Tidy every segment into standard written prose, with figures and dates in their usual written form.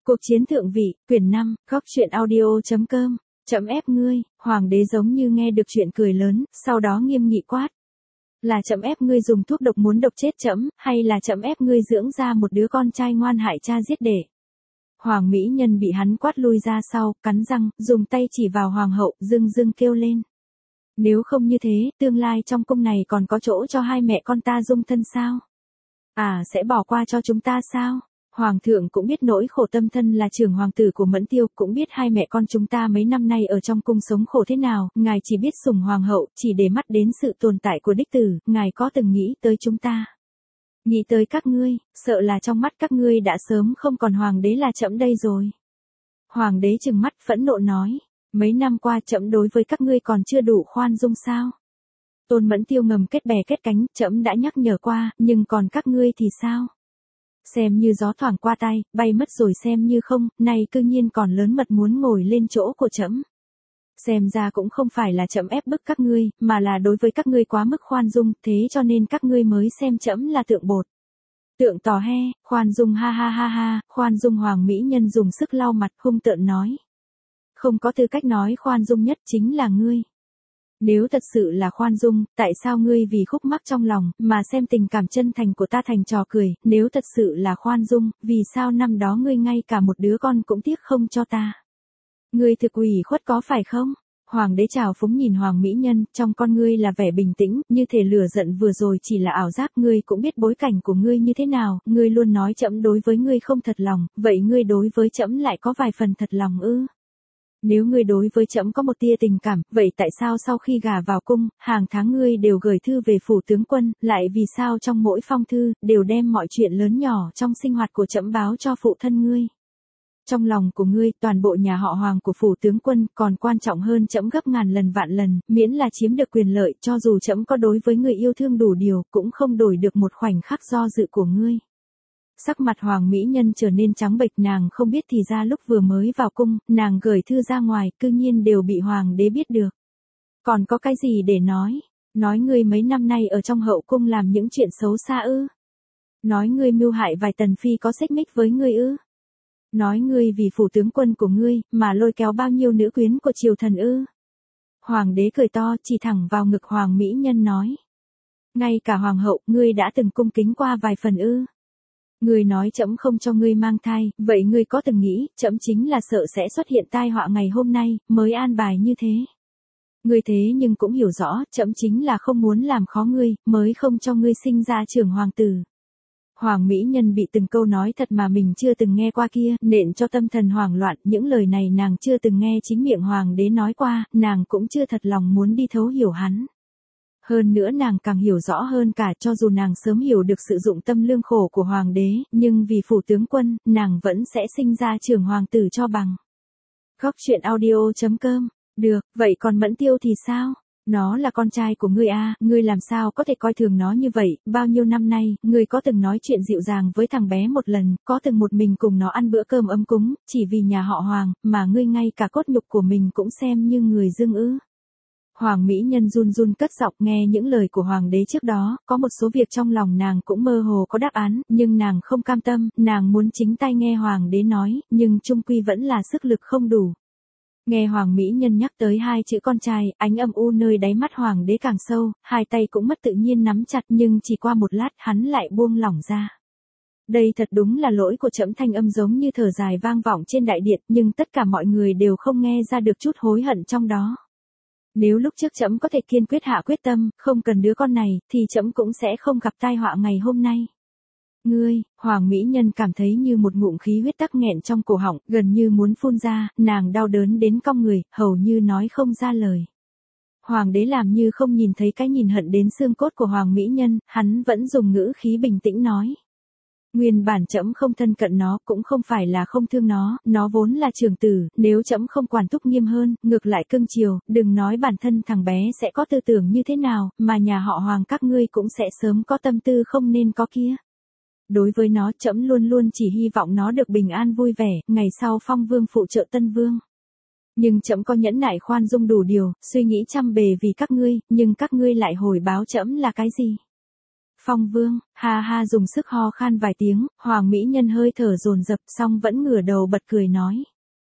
Cuộc chiến thượng vị, quyển 5, góc truyện audio.com. Chấm ép ngươi, hoàng đế giống như nghe được chuyện cười lớn, sau đó nghiêm nghị quát. Là chấm ép ngươi dùng thuốc độc muốn độc chết chấm, hay là chấm ép ngươi dưỡng ra một đứa con trai ngoan hại cha giết đệ? Hoàng mỹ nhân bị hắn quát lui ra sau, cắn răng, dùng tay chỉ vào hoàng hậu, dưng dưng kêu lên. Nếu không như thế, tương lai trong cung này còn có chỗ cho hai mẹ con ta dung thân sao? À, sẽ bỏ qua cho chúng ta sao? Hoàng thượng cũng biết nỗi khổ, tâm thân là trưởng hoàng tử của Mẫn Tiêu, cũng biết hai mẹ con chúng ta mấy năm nay ở trong cung sống khổ thế nào, ngài chỉ biết sủng hoàng hậu, chỉ để mắt đến sự tồn tại của đích tử, ngài có từng nghĩ tới chúng ta? Nghĩ tới các ngươi, sợ là trong mắt các ngươi đã sớm không còn hoàng đế là trẫm đây rồi. Hoàng đế trừng mắt phẫn nộ nói, mấy năm qua trẫm đối với các ngươi còn chưa đủ khoan dung sao? Tôn Mẫn Tiêu ngầm kết bè kết cánh, trẫm đã nhắc nhở qua, nhưng còn các ngươi thì sao? Xem như gió thoảng qua tay, bay mất rồi xem như không, nay cư nhiên còn lớn mật muốn ngồi lên chỗ của trẫm. Xem ra cũng không phải là trẫm ép bức các ngươi, mà là đối với các ngươi quá mức khoan dung, thế cho nên các ngươi mới xem trẫm là tượng bột. Tượng tò he, khoan dung ha ha ha ha, khoan dung. Hoàng mỹ nhân dùng sức lau mặt, hung tợn nói. Không có tư cách nói khoan dung nhất chính là ngươi. Nếu thật sự là khoan dung, tại sao ngươi vì khúc mắc trong lòng, mà xem tình cảm chân thành của ta thành trò cười, nếu thật sự là khoan dung, vì sao năm đó ngươi ngay cả một đứa con cũng tiếc không cho ta? Ngươi thực ủy khuất có phải không? Hoàng đế trào phúng nhìn hoàng mỹ nhân, trong con ngươi là vẻ bình tĩnh, như thể lửa giận vừa rồi chỉ là ảo giác. Ngươi cũng biết bối cảnh của ngươi như thế nào, ngươi luôn nói trẫm đối với ngươi không thật lòng, vậy ngươi đối với trẫm lại có vài phần thật lòng ư? Nếu ngươi đối với trẫm có một tia tình cảm, vậy tại sao sau khi gả vào cung, hàng tháng ngươi đều gửi thư về phủ tướng quân, lại vì sao trong mỗi phong thư, đều đem mọi chuyện lớn nhỏ trong sinh hoạt của trẫm báo cho phụ thân ngươi? Trong lòng của ngươi, toàn bộ nhà họ Hoàng của phủ tướng quân còn quan trọng hơn trẫm gấp ngàn lần vạn lần, miễn là chiếm được quyền lợi, cho dù trẫm có đối với ngươi yêu thương đủ điều, cũng không đổi được một khoảnh khắc do dự của ngươi. Sắc mặt hoàng mỹ nhân trở nên trắng bệch, nàng không biết thì ra lúc vừa mới vào cung, nàng gửi thư ra ngoài, cư nhiên đều bị hoàng đế biết được. Còn có cái gì để nói? Nói ngươi mấy năm nay ở trong hậu cung làm những chuyện xấu xa ư? Nói ngươi mưu hại vài tần phi có xích mích với ngươi ư? Nói ngươi vì phủ tướng quân của ngươi, mà lôi kéo bao nhiêu nữ quyến của triều thần ư? Hoàng đế cười to, chỉ thẳng vào ngực hoàng mỹ nhân nói. Ngay cả hoàng hậu, ngươi đã từng cung kính qua vài phần ư? Ngươi nói trẫm không cho ngươi mang thai, vậy ngươi có từng nghĩ, trẫm chính là sợ sẽ xuất hiện tai họa ngày hôm nay, mới an bài như thế. Ngươi thế nhưng cũng hiểu rõ, trẫm chính là không muốn làm khó ngươi, mới không cho ngươi sinh ra trưởng hoàng tử. Hoàng mỹ nhân bị từng câu nói thật mà mình chưa từng nghe qua kia, nện cho tâm thần hoảng loạn, những lời này nàng chưa từng nghe chính miệng hoàng đế nói qua, nàng cũng chưa thật lòng muốn đi thấu hiểu hắn. Hơn nữa nàng càng hiểu rõ hơn cả, cho dù nàng sớm hiểu được sự dụng tâm lương khổ của hoàng đế, nhưng vì phủ tướng quân, nàng vẫn sẽ sinh ra trưởng hoàng tử cho bằng. Góc truyện audio.com. Được, vậy còn Mẫn Tiêu thì sao? Nó là con trai của ngươi à, ngươi làm sao có thể coi thường nó như vậy? Bao nhiêu năm nay, ngươi có từng nói chuyện dịu dàng với thằng bé một lần, có từng một mình cùng nó ăn bữa cơm ấm cúng, chỉ vì nhà họ Hoàng, mà ngươi ngay cả cốt nhục của mình cũng xem như người dưng ư? Hoàng mỹ nhân run run cất giọng, nghe những lời của hoàng đế trước đó, có một số việc trong lòng nàng cũng mơ hồ có đáp án, nhưng nàng không cam tâm, nàng muốn chính tay nghe hoàng đế nói, nhưng chung quy vẫn là sức lực không đủ. Nghe hoàng mỹ nhân nhắc tới hai chữ con trai, ánh âm u nơi đáy mắt hoàng đế càng sâu, hai tay cũng mất tự nhiên nắm chặt, nhưng chỉ qua một lát hắn lại buông lỏng ra. Đây thật đúng là lỗi của trẫm, thanh âm giống như thở dài vang vọng trên đại điện, nhưng tất cả mọi người đều không nghe ra được chút hối hận trong đó. Nếu lúc trước trẫm có thể kiên quyết hạ quyết tâm, không cần đứa con này, thì trẫm cũng sẽ không gặp tai họa ngày hôm nay. Ngươi, hoàng mỹ nhân cảm thấy như một ngụm khí huyết tắc nghẹn trong cổ họng, gần như muốn phun ra, nàng đau đớn đến cong người, hầu như nói không ra lời. Hoàng đế làm như không nhìn thấy cái nhìn hận đến xương cốt của hoàng mỹ nhân, hắn vẫn dùng ngữ khí bình tĩnh nói. Nguyên bản trẫm không thân cận nó, cũng không phải là không thương nó vốn là trưởng tử, nếu trẫm không quản thúc nghiêm hơn, ngược lại cưng chiều, đừng nói bản thân thằng bé sẽ có tư tưởng như thế nào, mà nhà họ Hoàng các ngươi cũng sẽ sớm có tâm tư không nên có kia. Đối với nó, trẫm luôn luôn chỉ hy vọng nó được bình an vui vẻ, ngày sau phong vương phụ trợ tân vương. Nhưng trẫm có nhẫn nại khoan dung đủ điều, suy nghĩ trăm bề vì các ngươi, nhưng các ngươi lại hồi báo trẫm là cái gì? Phong Vương, ha ha dùng sức ho khan vài tiếng, Hoàng mỹ nhân hơi thở dồn dập xong vẫn ngửa đầu bật cười nói.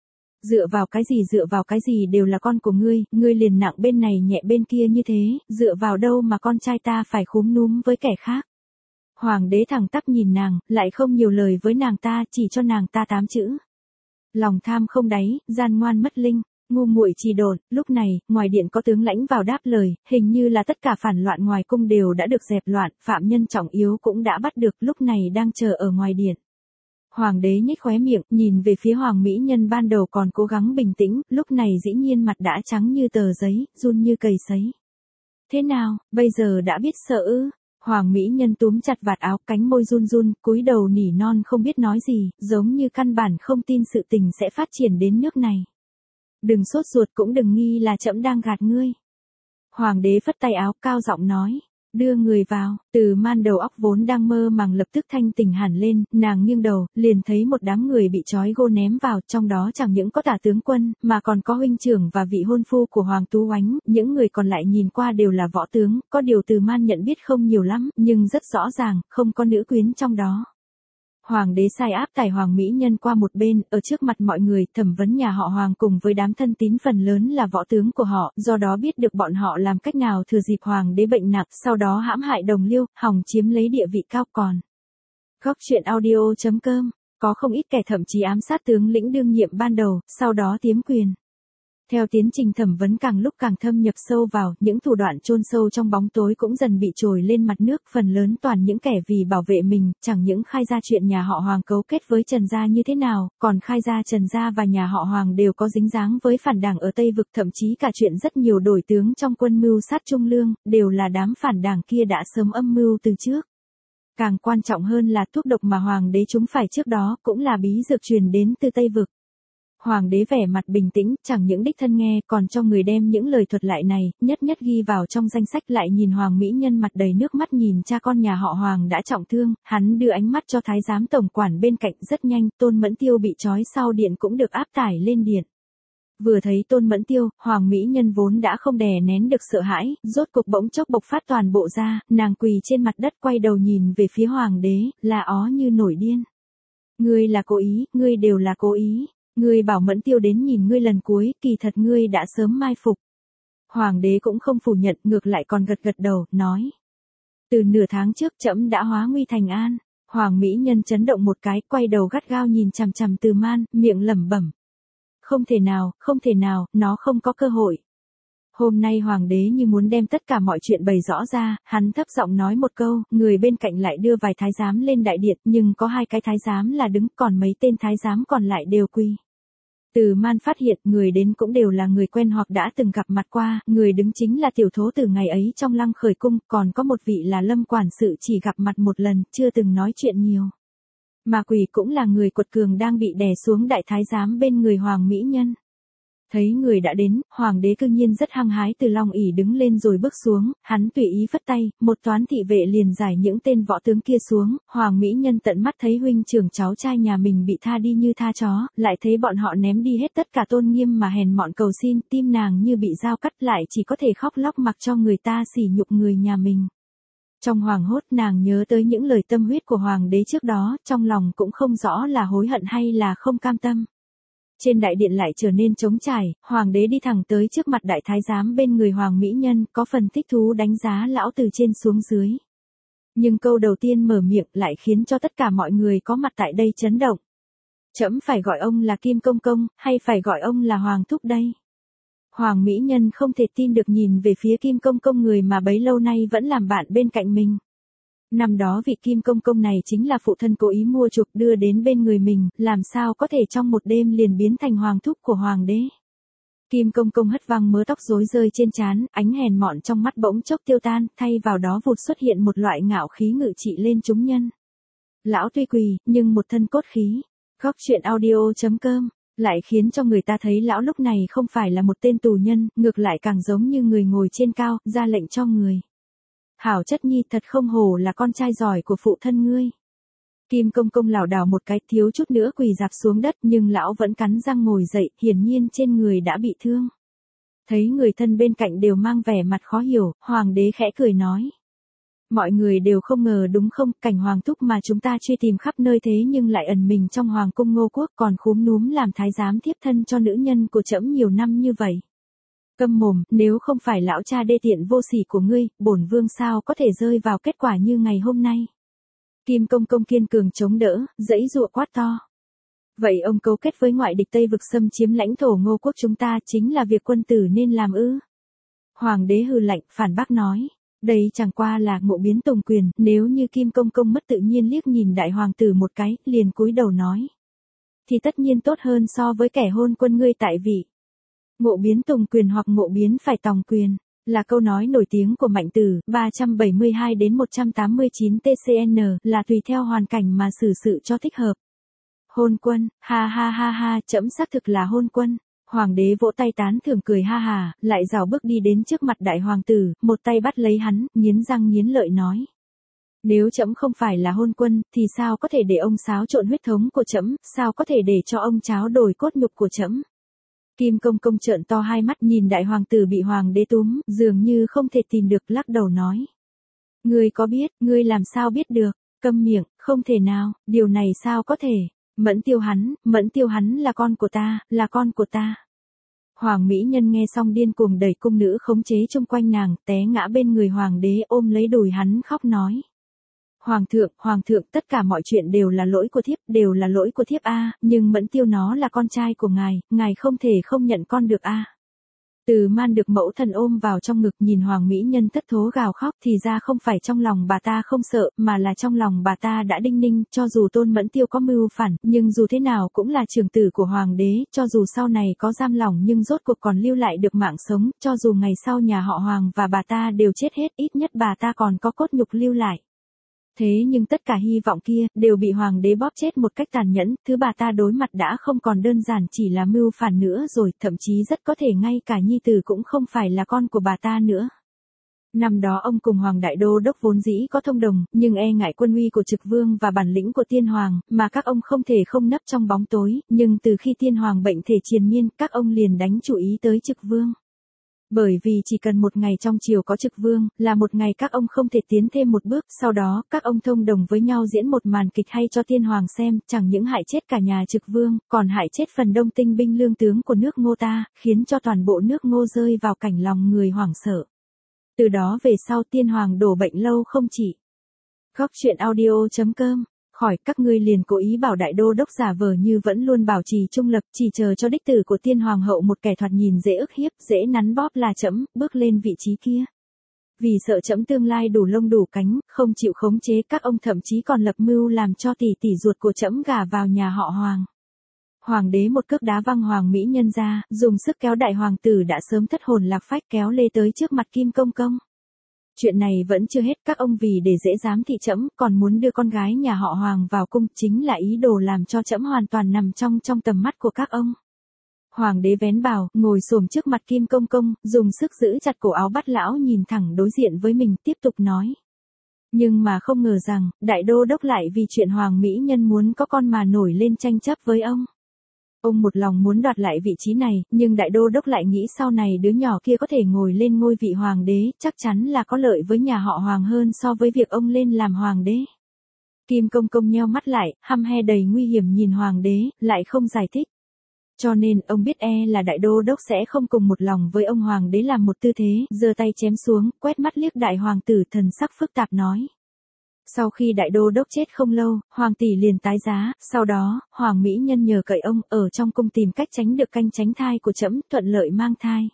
Dựa vào cái gì đều là con của ngươi liền nặng bên này nhẹ bên kia như thế, dựa vào đâu mà con trai ta phải khúm núm với kẻ khác. Hoàng đế thẳng tắp nhìn nàng, lại không nhiều lời với nàng ta, chỉ cho nàng ta 8 chữ. Lòng tham không đáy, gian ngoan mất linh, ngu muội trì độn. Lúc này, ngoài điện có tướng lãnh vào đáp lời, hình như là tất cả phản loạn ngoài cung đều đã được dẹp loạn, phạm nhân trọng yếu cũng đã bắt được, lúc này đang chờ ở ngoài điện. Hoàng đế nhếch khóe miệng, nhìn về phía Hoàng mỹ nhân ban đầu còn cố gắng bình tĩnh, lúc này dĩ nhiên mặt đã trắng như tờ giấy, run như cầy sấy. Thế nào, bây giờ đã biết sợ ư? Hoàng mỹ nhân túm chặt vạt áo, cánh môi run run, cúi đầu nỉ non không biết nói gì, giống như căn bản không tin sự tình sẽ phát triển đến nước này. Đừng sốt ruột cũng đừng nghi là trẫm đang gạt ngươi. Hoàng đế phất tay áo, cao giọng nói. Đưa người vào. Từ Man đầu óc vốn đang mơ màng lập tức thanh tỉnh hẳn lên, nàng nghiêng đầu, liền thấy một đám người bị trói gô ném vào, trong đó chẳng những có tả tướng quân, mà còn có huynh trưởng và vị hôn phu của Hoàng Tú Oánh, những người còn lại nhìn qua đều là võ tướng, có điều Từ Man nhận biết không nhiều lắm, nhưng rất rõ ràng, không có nữ quyến trong đó. Hoàng đế sai áp tải Hoàng mỹ nhân qua một bên, ở trước mặt mọi người, thẩm vấn nhà họ Hoàng cùng với đám thân tín phần lớn là võ tướng của họ, do đó biết được bọn họ làm cách nào thừa dịp Hoàng đế bệnh nặng, sau đó hãm hại đồng liêu, hòng chiếm lấy địa vị cao còn. Góc truyện audio.com, có không ít kẻ thậm chí ám sát tướng lĩnh đương nhiệm ban đầu, sau đó tiếm quyền. Theo tiến trình thẩm vấn càng lúc càng thâm nhập sâu vào, những thủ đoạn chôn sâu trong bóng tối cũng dần bị trồi lên mặt nước, phần lớn toàn những kẻ vì bảo vệ mình, chẳng những khai ra chuyện nhà họ Hoàng cấu kết với Trần gia như thế nào, còn khai ra Trần gia và nhà họ Hoàng đều có dính dáng với phản đảng ở Tây Vực, thậm chí cả chuyện rất nhiều đổi tướng trong quân mưu sát Trung Lương, đều là đám phản đảng kia đã sớm âm mưu từ trước. Càng quan trọng hơn là thuốc độc mà Hoàng đế chúng phải trước đó cũng là bí dược truyền đến từ Tây Vực. Hoàng đế vẻ mặt bình tĩnh, chẳng những đích thân nghe, còn cho người đem những lời thuật lại này, nhất nhất ghi vào trong danh sách, lại nhìn Hoàng mỹ nhân mặt đầy nước mắt nhìn cha con nhà họ Hoàng đã trọng thương, hắn đưa ánh mắt cho thái giám tổng quản bên cạnh, rất nhanh, Tôn Mẫn Tiêu bị trói sau điện cũng được áp tải lên điện. Vừa thấy Tôn Mẫn Tiêu, Hoàng mỹ nhân vốn đã không đè nén được sợ hãi, rốt cục bỗng chốc bộc phát toàn bộ ra, nàng quỳ trên mặt đất quay đầu nhìn về phía Hoàng đế, là ó như nổi điên. Ngươi là cố ý, ngươi đều là cố ý. Ngươi bảo Mẫn Tiêu đến nhìn ngươi lần cuối, kỳ thật ngươi đã sớm mai phục. Hoàng đế cũng không phủ nhận, ngược lại còn gật gật đầu, nói. Từ nửa tháng trước trẫm đã hóa nguy thành an. Hoàng mỹ nhân chấn động một cái, quay đầu gắt gao nhìn chằm chằm Từ Man, miệng lẩm bẩm. Không thể nào, nó không có cơ hội. Hôm nay Hoàng đế như muốn đem tất cả mọi chuyện bày rõ ra, hắn thấp giọng nói một câu, người bên cạnh lại đưa vài thái giám lên đại điện, nhưng có 2 cái thái giám là đứng, còn mấy tên thái giám còn lại đều quỳ. Từ Man phát hiện người đến cũng đều là người quen hoặc đã từng gặp mặt qua, người đứng chính là tiểu thố từ ngày ấy trong Lăng Khởi cung, còn có một vị là Lâm quản sự chỉ gặp mặt một lần, chưa từng nói chuyện nhiều. Mà quỳ cũng là người quật cường đang bị đè xuống đại thái giám bên người Hoàng mỹ nhân. Thấy người đã đến, Hoàng đế cương nhiên rất hăng hái từ long ỷ đứng lên rồi bước xuống, hắn tùy ý phất tay, một toán thị vệ liền giải những tên võ tướng kia xuống, Hoàng mỹ nhân tận mắt thấy huynh trưởng cháu trai nhà mình bị tha đi như tha chó, lại thấy bọn họ ném đi hết tất cả tôn nghiêm mà hèn mọn cầu xin, tim nàng như bị dao cắt, lại chỉ có thể khóc lóc mặc cho người ta sỉ nhục người nhà mình. Trong hoảng hốt nàng nhớ tới những lời tâm huyết của Hoàng đế trước đó, trong lòng cũng không rõ là hối hận hay là không cam tâm. Trên đại điện lại trở nên trống trải, Hoàng đế đi thẳng tới trước mặt đại thái giám bên người Hoàng mỹ nhân, có phần thích thú đánh giá lão từ trên xuống dưới. Nhưng câu đầu tiên mở miệng lại khiến cho tất cả mọi người có mặt tại đây chấn động. Trẫm phải gọi ông là Kim Công Công, hay phải gọi ông là Hoàng Thúc đây? Hoàng mỹ nhân không thể tin được nhìn về phía Kim Công Công, người mà bấy lâu nay vẫn làm bạn bên cạnh mình. Năm đó vị Kim Công Công này chính là phụ thân cố ý mua chuộc đưa đến bên người mình, làm sao có thể trong một đêm liền biến thành Hoàng Thúc của Hoàng đế. Kim Công Công hất văng mớ tóc rối rơi trên trán, ánh hèn mọn trong mắt bỗng chốc tiêu tan, thay vào đó vụt xuất hiện một loại ngạo khí ngự trị lên chúng nhân. Lão tuy quỳ, nhưng một thân cốt khí. Góc truyện audio.com lại khiến cho người ta thấy lão lúc này không phải là một tên tù nhân, ngược lại càng giống như người ngồi trên cao, ra lệnh cho người. Hảo chất nhi, thật không hổ là con trai giỏi của phụ thân ngươi. Kim Công Công lảo đảo một cái, thiếu chút nữa quỳ rạp xuống đất, nhưng lão vẫn cắn răng ngồi dậy, hiển nhiên trên người đã bị thương. Thấy người thân bên cạnh đều mang vẻ mặt khó hiểu, Hoàng đế khẽ cười nói. Mọi người đều không ngờ đúng không, cảnh hoàng thúc mà chúng ta truy tìm khắp nơi thế nhưng lại ẩn mình trong hoàng cung Ngô Quốc còn khúm núm làm thái giám thiếp thân cho nữ nhân của trẫm nhiều năm như vậy. Câm mồm, nếu không phải lão cha đê tiện vô sỉ của ngươi, bổn vương sao có thể rơi vào kết quả như ngày hôm nay. Kim Công Công kiên cường chống đỡ, giãy giụa quát to. Vậy ông cấu kết với ngoại địch Tây vực xâm chiếm lãnh thổ Ngô Quốc chúng ta chính là việc quân tử nên làm ư? Hoàng đế hừ lạnh, phản bác nói. Đây chẳng qua là ngộ biến tùng quyền, nếu như Kim Công Công mất tự nhiên liếc nhìn đại hoàng tử một cái, liền cúi đầu nói. Thì tất nhiên tốt hơn so với kẻ hôn quân ngươi tại vị. Ngộ biến tùng quyền hoặc ngộ biến phải tòng quyền, là câu nói nổi tiếng của Mạnh Tử, 372 đến 189 TCN, là tùy theo hoàn cảnh mà xử sự cho thích hợp. Hôn quân, ha ha ha ha, trẫm xác thực là hôn quân. Hoàng đế vỗ tay tán thưởng cười ha hà, lại rảo bước đi đến trước mặt đại hoàng tử, một tay bắt lấy hắn, nghiến răng nghiến lợi nói. Nếu trẫm không phải là hôn quân, thì sao có thể để ông xáo trộn huyết thống của trẫm, sao có thể để cho ông tráo đổi cốt nhục của trẫm? Kim Công Công trợn to hai mắt nhìn đại hoàng tử bị hoàng đế túm, dường như không thể tìm được, lắc đầu nói. Ngươi có biết, ngươi làm sao biết được, câm miệng, không thể nào, điều này sao có thể. Mẫn tiêu hắn là con của ta, là con của ta. Hoàng mỹ nhân nghe xong điên cuồng đẩy cung nữ khống chế chung quanh nàng, té ngã bên người hoàng đế ôm lấy đùi hắn khóc nói. Hoàng thượng, tất cả mọi chuyện đều là lỗi của thiếp, đều là lỗi của thiếp a, nhưng Mẫn Tiêu nó là con trai của ngài không thể không nhận con được a. Từ Man được mẫu thần ôm vào trong ngực nhìn hoàng mỹ nhân thất thố gào khóc thì ra không phải trong lòng bà ta không sợ, mà là trong lòng bà ta đã đinh ninh, cho dù Tôn Mẫn Tiêu có mưu phản, nhưng dù thế nào cũng là trưởng tử của hoàng đế, cho dù sau này có giam lỏng nhưng rốt cuộc còn lưu lại được mạng sống, cho dù ngày sau nhà họ Hoàng và bà ta đều chết hết, ít nhất bà ta còn có cốt nhục lưu lại. Thế nhưng tất cả hy vọng kia, đều bị hoàng đế bóp chết một cách tàn nhẫn, thứ bà ta đối mặt đã không còn đơn giản chỉ là mưu phản nữa rồi, thậm chí rất có thể ngay cả nhi tử cũng không phải là con của bà ta nữa. Năm đó ông cùng Hoàng Đại Đô Đốc vốn dĩ có thông đồng, nhưng e ngại quân uy của Trực Vương và bản lĩnh của Tiên Hoàng, mà các ông không thể không nấp trong bóng tối, nhưng từ khi Tiên Hoàng bệnh thể triền miên, các ông liền đánh chủ ý tới Trực Vương. Bởi vì chỉ cần một ngày trong triều có Trực Vương, là một ngày các ông không thể tiến thêm một bước, sau đó, các ông thông đồng với nhau diễn một màn kịch hay cho Tiên Hoàng xem, chẳng những hại chết cả nhà Trực Vương, còn hại chết phần đông tinh binh lương tướng của nước Ngô ta, khiến cho toàn bộ nước Ngô rơi vào cảnh lòng người hoảng sợ. Từ đó về sau Tiên Hoàng đổ bệnh lâu không trị. Góc truyện audio.com. Khỏi các ngươi liền cố ý bảo đại đô đốc giả vờ như vẫn luôn bảo trì trung lập, chỉ chờ cho đích tử của Tiên Hoàng hậu một kẻ thoạt nhìn dễ ức hiếp, dễ nắn bóp là trẫm bước lên vị trí kia. Vì sợ trẫm tương lai đủ lông đủ cánh, không chịu khống chế, các ông thậm chí còn lập mưu làm cho tỷ tỷ ruột của trẫm gả vào nhà họ Hoàng. Hoàng đế một cước đá văng hoàng mỹ nhân ra, dùng sức kéo đại hoàng tử đã sớm thất hồn lạc phách kéo lê tới trước mặt Kim Công Công. Chuyện này vẫn chưa hết, các ông vì để dễ giám thị trẫm, còn muốn đưa con gái nhà họ Hoàng vào cung, chính là ý đồ làm cho trẫm hoàn toàn nằm trong tầm mắt của các ông. Hoàng đế vén bào, ngồi xổm trước mặt Kim Công Công, dùng sức giữ chặt cổ áo bắt lão nhìn thẳng đối diện với mình, tiếp tục nói. Nhưng mà không ngờ rằng, đại đô đốc lại vì chuyện hoàng mỹ nhân muốn có con mà nổi lên tranh chấp với ông. Ông một lòng muốn đoạt lại vị trí này, nhưng đại đô đốc lại nghĩ sau này đứa nhỏ kia có thể ngồi lên ngôi vị hoàng đế, chắc chắn là có lợi với nhà họ Hoàng hơn so với việc ông lên làm hoàng đế. Kim Công Công nheo mắt lại, hăm he đầy nguy hiểm nhìn hoàng đế, lại không giải thích. Cho nên, ông biết là đại đô đốc sẽ không cùng một lòng với ông hoàng đế làm một tư thế, giơ tay chém xuống, quét mắt liếc đại hoàng tử thần sắc phức tạp nói. Sau khi đại đô đốc chết không lâu, hoàng tỷ liền tái giá, sau đó, hoàng mỹ nhân nhờ cậy ông ở trong cung tìm cách tránh được canh tránh thai của trẫm, thuận lợi mang thai.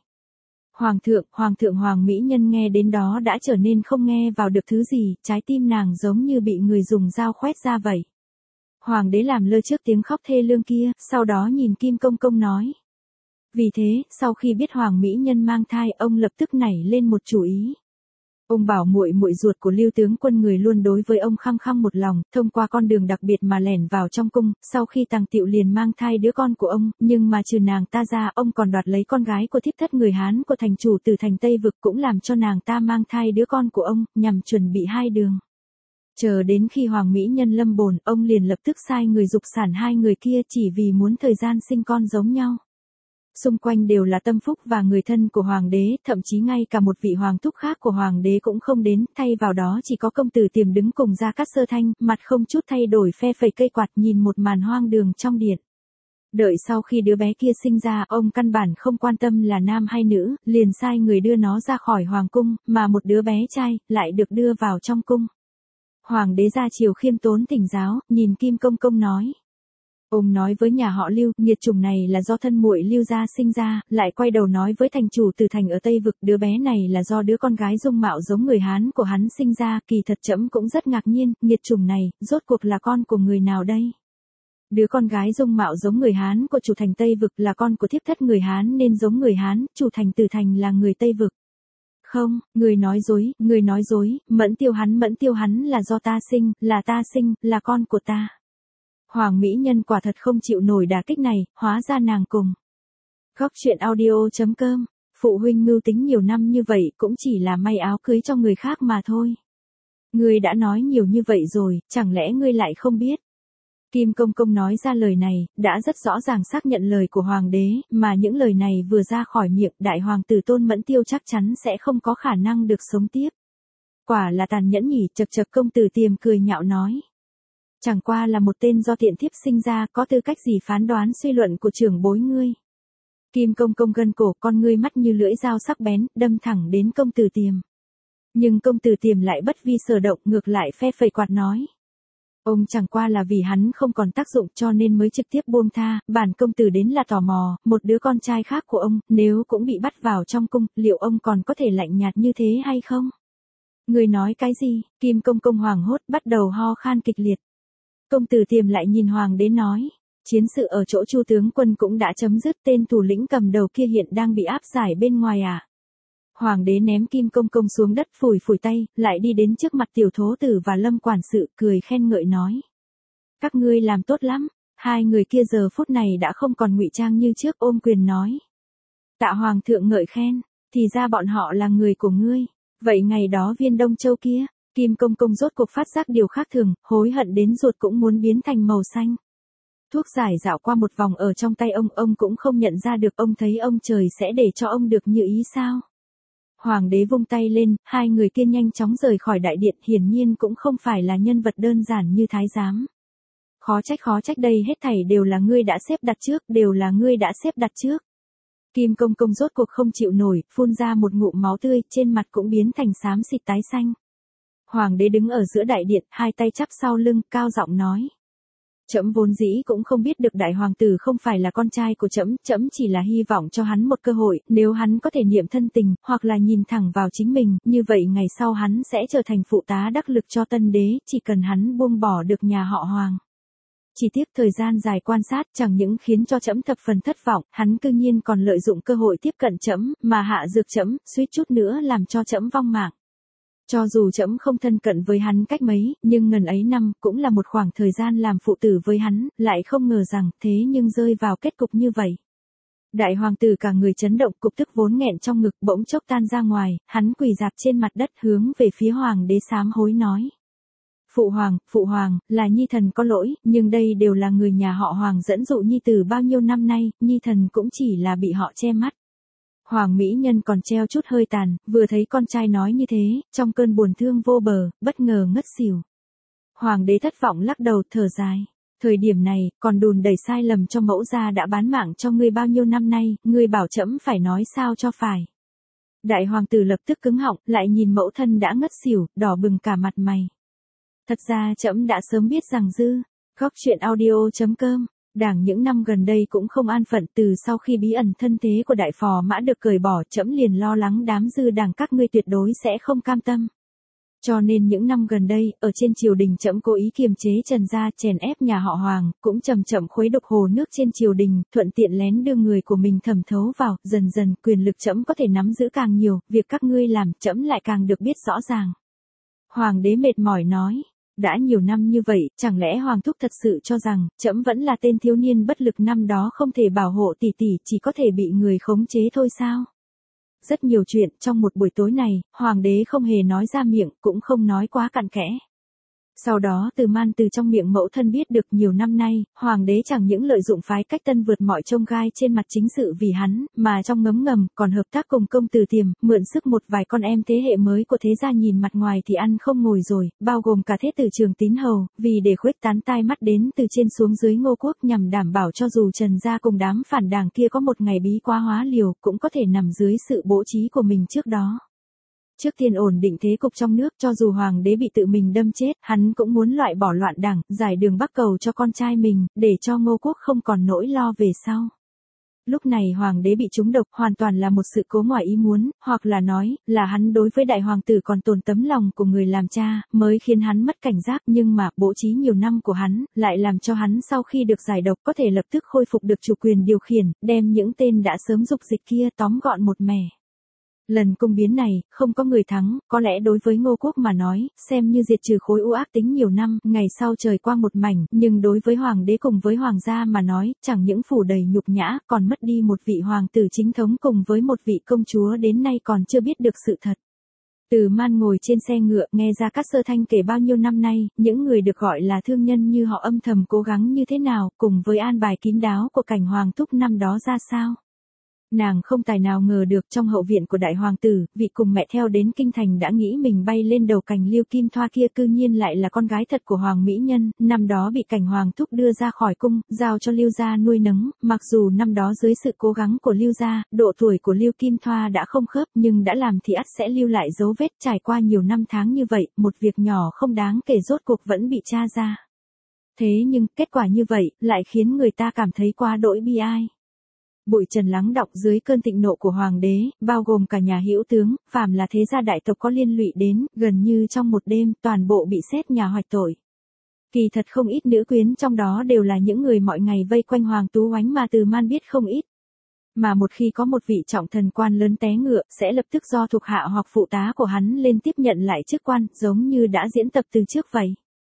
Hoàng mỹ nhân nghe đến đó đã trở nên không nghe vào được thứ gì, trái tim nàng giống như bị người dùng dao khoét ra vậy. Hoàng đế làm lơ trước tiếng khóc thê lương kia, sau đó nhìn Kim Công Công nói. Vì thế, sau khi biết hoàng mỹ nhân mang thai, ông lập tức nảy lên một chủ ý. Ông bảo muội ruột của Lưu tướng quân người luôn đối với ông khăng khăng một lòng, thông qua con đường đặc biệt mà lẻn vào trong cung, sau khi Tằng Tiệu liền mang thai đứa con của ông, nhưng mà trừ nàng ta ra, ông còn đoạt lấy con gái của thiếp thất người Hán của thành chủ từ thành Tây Vực, cũng làm cho nàng ta mang thai đứa con của ông, nhằm chuẩn bị hai đường. Chờ đến khi hoàng mỹ nhân lâm bồn, ông liền lập tức sai người dục sản hai người kia chỉ vì muốn thời gian sinh con giống nhau. Xung quanh đều là tâm phúc và người thân của hoàng đế, thậm chí ngay cả một vị hoàng thúc khác của hoàng đế cũng không đến, thay vào đó chỉ có công tử Tiềm đứng cùng Gia Cát Sơ Thanh, mặt không chút thay đổi phe phẩy cây quạt nhìn một màn hoang đường trong điện. Đợi sau khi đứa bé kia sinh ra, ông căn bản không quan tâm là nam hay nữ, liền sai người đưa nó ra khỏi hoàng cung, mà một đứa bé trai lại được đưa vào trong cung. Hoàng đế ra chiều khiêm tốn thỉnh giáo, nhìn Kim Công Công nói. Ông nói với nhà họ Lưu, nghiệt chủng này là do thân muội Lưu gia sinh ra, lại quay đầu nói với thành chủ Từ Thành ở Tây Vực, đứa bé này là do đứa con gái dung mạo giống người Hán của hắn sinh ra, kỳ thật trẫm cũng rất ngạc nhiên, nghiệt chủng này, rốt cuộc là con của người nào đây? Đứa con gái dung mạo giống người Hán của chủ thành Tây Vực là con của thiếp thất người Hán nên giống người Hán, chủ thành Từ Thành là người Tây Vực. Không, người nói dối, Mẫn Tiêu hắn là do ta sinh, là con của ta. Hoàng mỹ nhân quả thật không chịu nổi đả kích này, hóa ra nàng cùng. Góc truyện audio.com, phụ huynh mưu tính nhiều năm như vậy cũng chỉ là may áo cưới cho người khác mà thôi. Ngươi đã nói nhiều như vậy rồi, chẳng lẽ ngươi lại không biết? Kim Công Công nói ra lời này, đã rất rõ ràng xác nhận lời của hoàng đế, mà những lời này vừa ra khỏi miệng, đại hoàng tử Tôn Mẫn Tiêu chắc chắn sẽ không có khả năng được sống tiếp. Quả là tàn nhẫn nhỉ, chậc chậc công tử Tiềm cười nhạo nói. Chẳng qua là một tên do tiện thiếp sinh ra, có tư cách gì phán đoán suy luận của trưởng bối ngươi. Kim Công Công gân cổ, con ngươi mắt như lưỡi dao sắc bén, đâm thẳng đến công tử Tiềm. Nhưng công tử Tiềm lại bất vi sở động, ngược lại phe phẩy quạt nói. Ông chẳng qua là vì hắn không còn tác dụng cho nên mới trực tiếp buông tha, bản công tử đến là tò mò, một đứa con trai khác của ông, nếu cũng bị bắt vào trong cung, liệu ông còn có thể lạnh nhạt như thế hay không? Người nói cái gì? Kim Công Công hoảng hốt bắt đầu ho khan kịch liệt. Công tử Tiềm lại nhìn hoàng đế nói, chiến sự ở chỗ Chu tướng quân cũng đã chấm dứt, tên thủ lĩnh cầm đầu kia hiện đang bị áp giải bên ngoài à? Hoàng đế ném Kim Công Công xuống đất phủi phủi tay, lại đi đến trước mặt tiểu thố tử và Lâm quản sự, cười khen ngợi nói. Các ngươi làm tốt lắm, hai người kia giờ phút này đã không còn ngụy trang như trước, ôm quyền nói. Tạ hoàng thượng ngợi khen, thì ra bọn họ là người của ngươi, vậy ngày đó viên Đông Châu kia, Kim Công Công rốt cuộc phát giác điều khác thường, hối hận đến ruột cũng muốn biến thành màu xanh. Thuốc giải dạo qua một vòng ở trong tay ông cũng không nhận ra được, ông thấy ông trời sẽ để cho ông được như ý sao? Hoàng đế vung tay lên, hai người kia nhanh chóng rời khỏi đại điện, hiển nhiên cũng không phải là nhân vật đơn giản như thái giám. Khó trách đây hết thảy đều là ngươi đã xếp đặt trước, Kim Công Công rốt cuộc không chịu nổi, phun ra một ngụm máu tươi, trên mặt cũng biến thành xám xịt tái xanh. Hoàng đế đứng ở giữa đại điện, hai tay chắp sau lưng, cao giọng nói. Trẫm vốn dĩ cũng không biết được đại hoàng tử không phải là con trai của trẫm, trẫm chỉ là hy vọng cho hắn một cơ hội, nếu hắn có thể niệm thân tình, hoặc là nhìn thẳng vào chính mình, như vậy ngày sau hắn sẽ trở thành phụ tá đắc lực cho tân đế, chỉ cần hắn buông bỏ được nhà họ Hoàng. Chỉ tiếc thời gian dài quan sát chẳng những khiến cho trẫm thập phần thất vọng, hắn cư nhiên còn lợi dụng cơ hội tiếp cận trẫm, mà hạ dược trẫm, suýt chút nữa làm cho trẫm vong mạng. Cho dù trẫm không thân cận với hắn cách mấy, nhưng ngần ấy năm cũng là một khoảng thời gian làm phụ tử với hắn, lại không ngờ rằng thế nhưng rơi vào kết cục như vậy. Đại hoàng tử cả người chấn động, cục tức vốn nghẹn trong ngực bỗng chốc tan ra ngoài, hắn quỳ rạp trên mặt đất hướng về phía hoàng đế sám hối nói. Phụ hoàng, là nhi thần có lỗi, nhưng đây đều là người nhà họ Hoàng dẫn dụ nhi tử bao nhiêu năm nay, nhi thần cũng chỉ là bị họ che mắt. Hoàng mỹ nhân còn treo chút hơi tàn, vừa thấy con trai nói như thế, trong cơn buồn thương vô bờ, bất ngờ ngất xỉu. Hoàng đế thất vọng lắc đầu thở dài. Thời điểm này, còn đùn đẩy sai lầm cho mẫu gia đã bán mạng cho ngươi bao nhiêu năm nay, ngươi bảo trẫm phải nói sao cho phải. Đại hoàng tử lập tức cứng họng, lại nhìn mẫu thân đã ngất xỉu, đỏ bừng cả mặt mày. Thật ra trẫm đã sớm biết rằng Góc truyện audio.com, Đảng những năm gần đây cũng không an phận, từ sau khi bí ẩn thân thế của đại phò mã được cởi bỏ, trẫm liền lo lắng đám dư đảng các ngươi tuyệt đối sẽ không cam tâm. Cho nên những năm gần đây, ở trên triều đình trẫm cố ý kiềm chế Trần gia, chèn ép nhà họ Hoàng, cũng chậm chậm khuấy độc hồ nước trên triều đình, thuận tiện lén đưa người của mình thẩm thấu vào, dần dần quyền lực trẫm có thể nắm giữ càng nhiều, việc các ngươi làm trẫm lại càng được biết rõ ràng. Hoàng đế mệt mỏi nói. Đã nhiều năm như vậy, chẳng lẽ Hoàng thúc thật sự cho rằng, trẫm vẫn là tên thiếu niên bất lực năm đó không thể bảo hộ tỷ tỷ, chỉ có thể bị người khống chế thôi sao? Rất nhiều chuyện, trong một buổi tối này, Hoàng đế không hề nói ra miệng, cũng không nói quá cặn kẽ. Sau đó Từ Man từ trong miệng mẫu thân biết được nhiều năm nay, hoàng đế chẳng những lợi dụng phái cách tân vượt mọi chông gai trên mặt chính sự vì hắn, mà trong ngấm ngầm còn hợp tác cùng công tử Tiềm, mượn sức một vài con em thế hệ mới của thế gia nhìn mặt ngoài thì ăn không ngồi rồi, bao gồm cả thế tử Trường Tín Hầu, vì để khuếch tán tai mắt đến từ trên xuống dưới Ngô quốc nhằm đảm bảo cho dù Trần gia cùng đám phản đảng kia có một ngày bí quá hóa liều, cũng có thể nằm dưới sự bố trí của mình trước đó. Trước tiên ổn định thế cục trong nước, cho dù hoàng đế bị tự mình đâm chết, hắn cũng muốn loại bỏ loạn đảng, giải đường bắc cầu cho con trai mình, để cho Ngô quốc không còn nỗi lo về sau. Lúc này hoàng đế bị trúng độc hoàn toàn là một sự cố ngoài ý muốn, hoặc là nói, là hắn đối với đại hoàng tử còn tồn tấm lòng của người làm cha, mới khiến hắn mất cảnh giác, nhưng mà bố trí nhiều năm của hắn, lại làm cho hắn sau khi được giải độc có thể lập tức khôi phục được chủ quyền điều khiển, đem những tên đã sớm dục dịch kia tóm gọn một mẻ. Lần cung biến này, không có người thắng, có lẽ đối với Ngô quốc mà nói, xem như diệt trừ khối u ác tính nhiều năm, ngày sau trời quang một mảnh, nhưng đối với hoàng đế cùng với hoàng gia mà nói, chẳng những phủ đầy nhục nhã, còn mất đi một vị hoàng tử chính thống cùng với một vị công chúa đến nay còn chưa biết được sự thật. Từ Man ngồi trên xe ngựa, nghe Gia Cát Sơ Thanh kể bao nhiêu năm nay, những người được gọi là thương nhân như họ âm thầm cố gắng như thế nào, cùng với an bài kín đáo của cảnh hoàng thúc năm đó ra sao. Nàng không tài nào ngờ được trong hậu viện của đại hoàng tử, vị cùng mẹ theo đến kinh thành đã nghĩ mình bay lên đầu cành Liêu Kim Thoa kia cư nhiên lại là con gái thật của hoàng mỹ nhân, năm đó bị cảnh hoàng thúc đưa ra khỏi cung, giao cho Liêu gia nuôi nấng, mặc dù năm đó dưới sự cố gắng của Liêu gia, độ tuổi của Liêu Kim Thoa đã không khớp nhưng đã làm thì ắt sẽ lưu lại dấu vết. Trải qua nhiều năm tháng như vậy, một việc nhỏ không đáng kể rốt cuộc vẫn bị tra ra. Thế nhưng, kết quả như vậy, lại khiến người ta cảm thấy quá đỗi bi ai. Bụi trần lắng đọng dưới cơn thịnh nộ của hoàng đế, bao gồm cả nhà hữu tướng, phàm là thế gia đại tộc có liên lụy đến, gần như trong một đêm, toàn bộ bị xét nhà hoạch tội. Kỳ thật không ít nữ quyến trong đó đều là những người mọi ngày vây quanh Hoàng Tú Oánh mà Từ Man biết không ít. Mà một khi có một vị trọng thần quan lớn té ngựa, sẽ lập tức do thuộc hạ hoặc phụ tá của hắn lên tiếp nhận lại chức quan, giống như đã diễn tập từ trước vậy.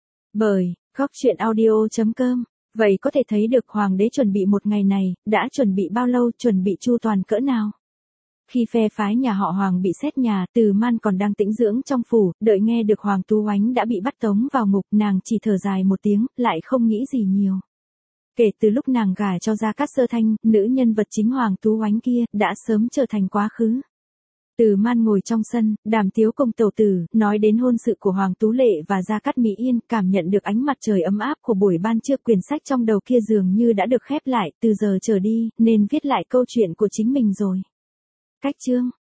Bởi, goctruyện.audio.com. Vậy có thể thấy được hoàng đế chuẩn bị một ngày này, đã chuẩn bị bao lâu, chuẩn bị chu toàn cỡ nào. Khi phe phái nhà họ Hoàng bị xét nhà, Từ Man còn đang tĩnh dưỡng trong phủ, đợi nghe được Hoàng Tú Oánh đã bị bắt tống vào ngục, nàng chỉ thở dài một tiếng, lại không nghĩ gì nhiều. Kể từ lúc nàng gả cho Gia Cát Sơ Thanh, nữ nhân vật chính Hoàng Tú Oánh kia, đã sớm trở thành quá khứ. Từ Man ngồi trong sân, đàm tiếu cùng tẩu tử, nói đến hôn sự của Hoàng Tú Lệ và Gia Cát Mỹ Yên, cảm nhận được ánh mặt trời ấm áp của buổi ban trưa. Quyển sách trong đầu kia dường như đã được khép lại, từ giờ trở đi, nên viết lại câu chuyện của chính mình rồi. Cách chương